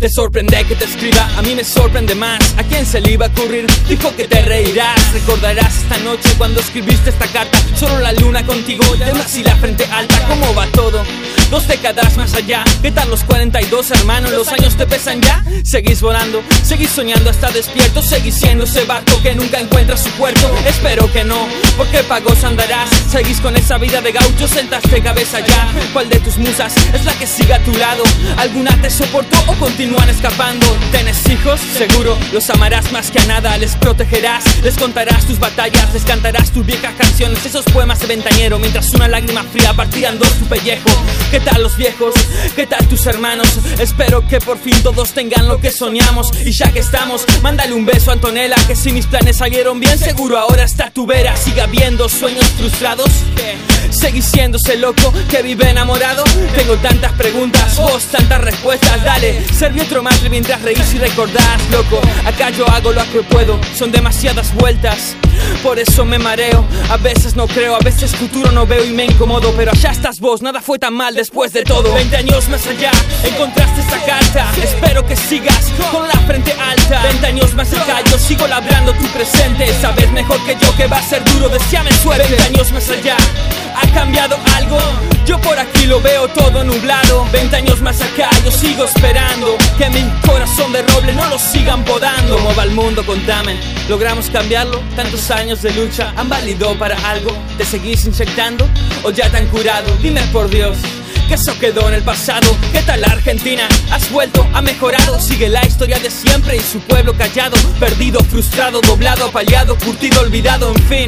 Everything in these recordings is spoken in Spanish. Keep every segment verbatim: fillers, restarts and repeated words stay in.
Te sorprende que te escriba, a mí me sorprende más. ¿A quién se le iba a ocurrir? Dijo que te reirás. Recordarás esta noche cuando escribiste esta carta. Solo la luna contigo, y además y la frente alta. ¿Cómo va todo? Dos décadas más allá. ¿Qué tal los cuarenta y dos, hermano? ¿Los años te pesan ya? Seguís volando, seguís soñando hasta despierto. Seguís siendo ese barco que nunca encuentra su puerto. Espero que no, porque pagos andarás. Seguís con esa vida de gaucho, sentaste cabeza ya. ¿Cuál de tus musas es la que sigue a tu lado? ¿Alguna te soportó o continúan escapando? ¿Tienes hijos? Seguro, los amarás más que a nada. Les protegerás, les contarás tus batallas. Les cantarás tus viejas canciones, esos poemas de ventañero. Mientras una lágrima fría partía en dos tu pellejo. ¿Qué tal los viejos? ¿Qué tal tus hermanos? Espero que por fin todos tengan lo que soñamos. Y ya que estamos, mándale un beso a Antonella, que si mis planes salieron bien, seguro ahora está tu vera. Sigue habiendo sueños frustrados. ¿Seguís siendo ese loco que vive enamorado? Tengo tantas preguntas, vos tantas respuestas. Dale, serví otro mate mientras reís y recordás, loco. Acá yo hago lo que puedo, son demasiadas vueltas. Por eso me mareo, a veces no creo, a veces futuro no veo y me incomodo. Pero allá estás vos, nada fue tan mal después de todo. Veinte años más allá, encontraste esta carta. Espero que sigas con la frente alta. Veinte años más acá, yo sigo labrando tu presente. Sabes mejor que yo que va a ser duro, deseame suerte. Veinte años más allá, ¿ha cambiado algo? Yo por aquí lo veo todo nublado. Veinte años más acá, yo sigo esperando que mi corazón de roble no lo sigan podando. ¿Cómo va el mundo? Contame, ¿logramos cambiarlo? Tantos años de lucha, ¿han valido para algo? ¿Te seguís inyectando o ya te han curado? Dime por Dios, que eso quedó en el pasado. ¿Qué tal la Argentina? ¿Has vuelto? ¿Ha mejorado? Sigue la historia de siempre y su pueblo callado. Perdido, frustrado, doblado, apaleado, curtido, olvidado, en fin.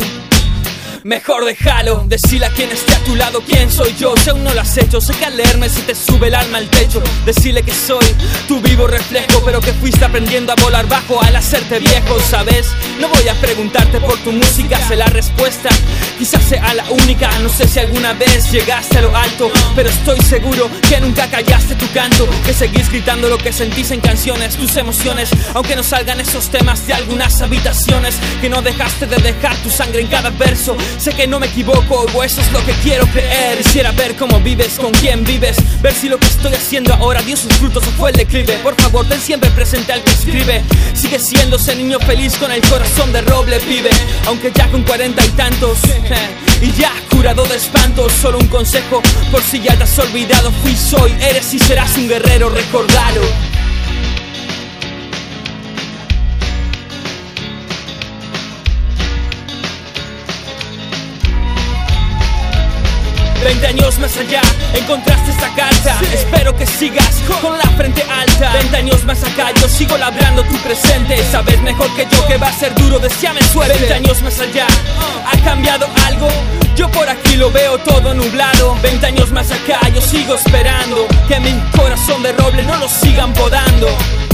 Mejor déjalo, decile a quien esté a tu lado quién soy yo. Si aún no lo has hecho, sé que al leerme se te sube el alma al techo. Decile que soy tu vivo reflejo, pero que fuiste aprendiendo a volar bajo al hacerte viejo, ¿sabes? No voy a preguntarte por tu música, sé la respuesta. Quizás sea la única, no sé si alguna vez llegaste a lo alto, pero estoy seguro que nunca callaste tu canto. Que seguís gritando lo que sentís en canciones, tus emociones, aunque no salgan esos temas de algunas habitaciones. Que no dejaste de dejar tu sangre en cada verso. Sé que no me equivoco, o eso es lo que quiero creer. Quisiera ver cómo vives, con quién vives, ver si lo que estoy haciendo ahora dio sus frutos o fue el declive. Por favor, ten siempre presente al que escribe. Sigue siendo ese niño feliz con el corazón de roble, pibe. Aunque ya con cuarenta y tantos eh, y ya curado de espantos. Solo un consejo, por si ya te has olvidado. Fui, soy, eres y serás un guerrero, recordalo. Veinte años más allá, encontraste esta carta. Espero que sigas con la frente alta. Veinte años más acá, yo sigo labrando tu presente. Sabes mejor que yo que va a ser duro, deseame suerte. Veinte años más allá, ¿ha cambiado algo? Yo por aquí lo veo todo nublado. Veinte años más acá, yo sigo esperando que mi corazón de roble no lo sigan podando.